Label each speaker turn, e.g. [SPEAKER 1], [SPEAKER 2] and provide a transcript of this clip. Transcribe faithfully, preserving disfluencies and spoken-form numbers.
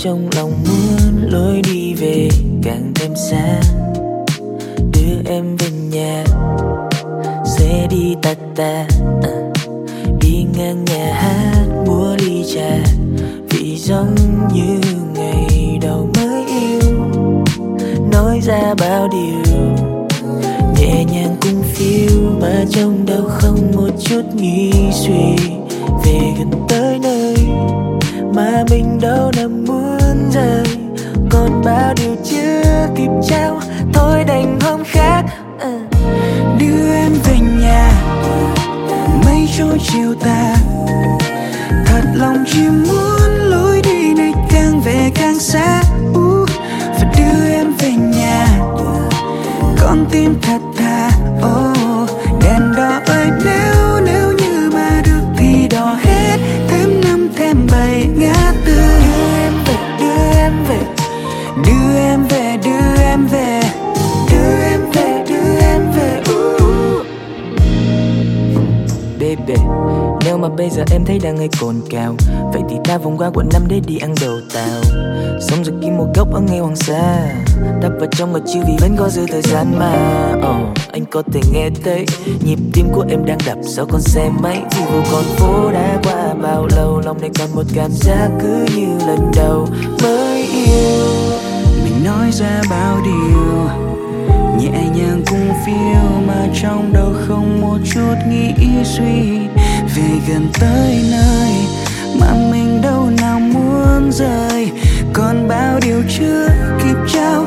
[SPEAKER 1] trong lòng muốn lối đi về càng thêm xa. Đưa em về nhà, xe đi tà tà, à, đi ngang nhà hát múa ly trà, vì giống như ngày đầu mới yêu. Nói ra bao điều nhẹ nhàng cùng phiêu, mà trong đâu không một chút nghĩ suy. Về gần tới nơi mà mình đâu nằm muốn rời, còn bao điều chưa kịp trao, thôi đành hôm khác. uh.
[SPEAKER 2] Đưa em về nhà, mây trôi chiều tà, thật lòng chỉ muốn lối đi này càng về càng xa. uh. Và đưa em về nhà, con tim thật thà. oh. Đèn đỏ ơi, nếu nếu như mà được thì đỏ hết, thêm năm thêm bảy ngã tư.
[SPEAKER 1] Đưa em về, đưa em về,
[SPEAKER 2] Đưa em về, đưa em về,
[SPEAKER 1] đưa em về, đưa em về. uh. Baby, nếu mà bây giờ em thấy đang hơi cồn cào, vậy thì ta vòng qua quận năm để đi ăn đồ tàu. Xong rồi kiếm một góc ở ngay Hoàng Sa, đắp vào trong mà chiêu vì vẫn có dư thời gian mà. oh, Anh có thể nghe thấy nhịp tim của em đang đập sau con xe máy. Vì vô con phố đã qua bao lâu, lòng này còn một cảm giác cứ như lần đầu mới yêu.
[SPEAKER 2] mình nói ra bao điều nhẹ nhàng cùng phiêu, mà trong đầu không một chút nghĩ suy. Về gần tới nơi mà mình đâu nào muốn rời, còn bao điều chưa kịp trao,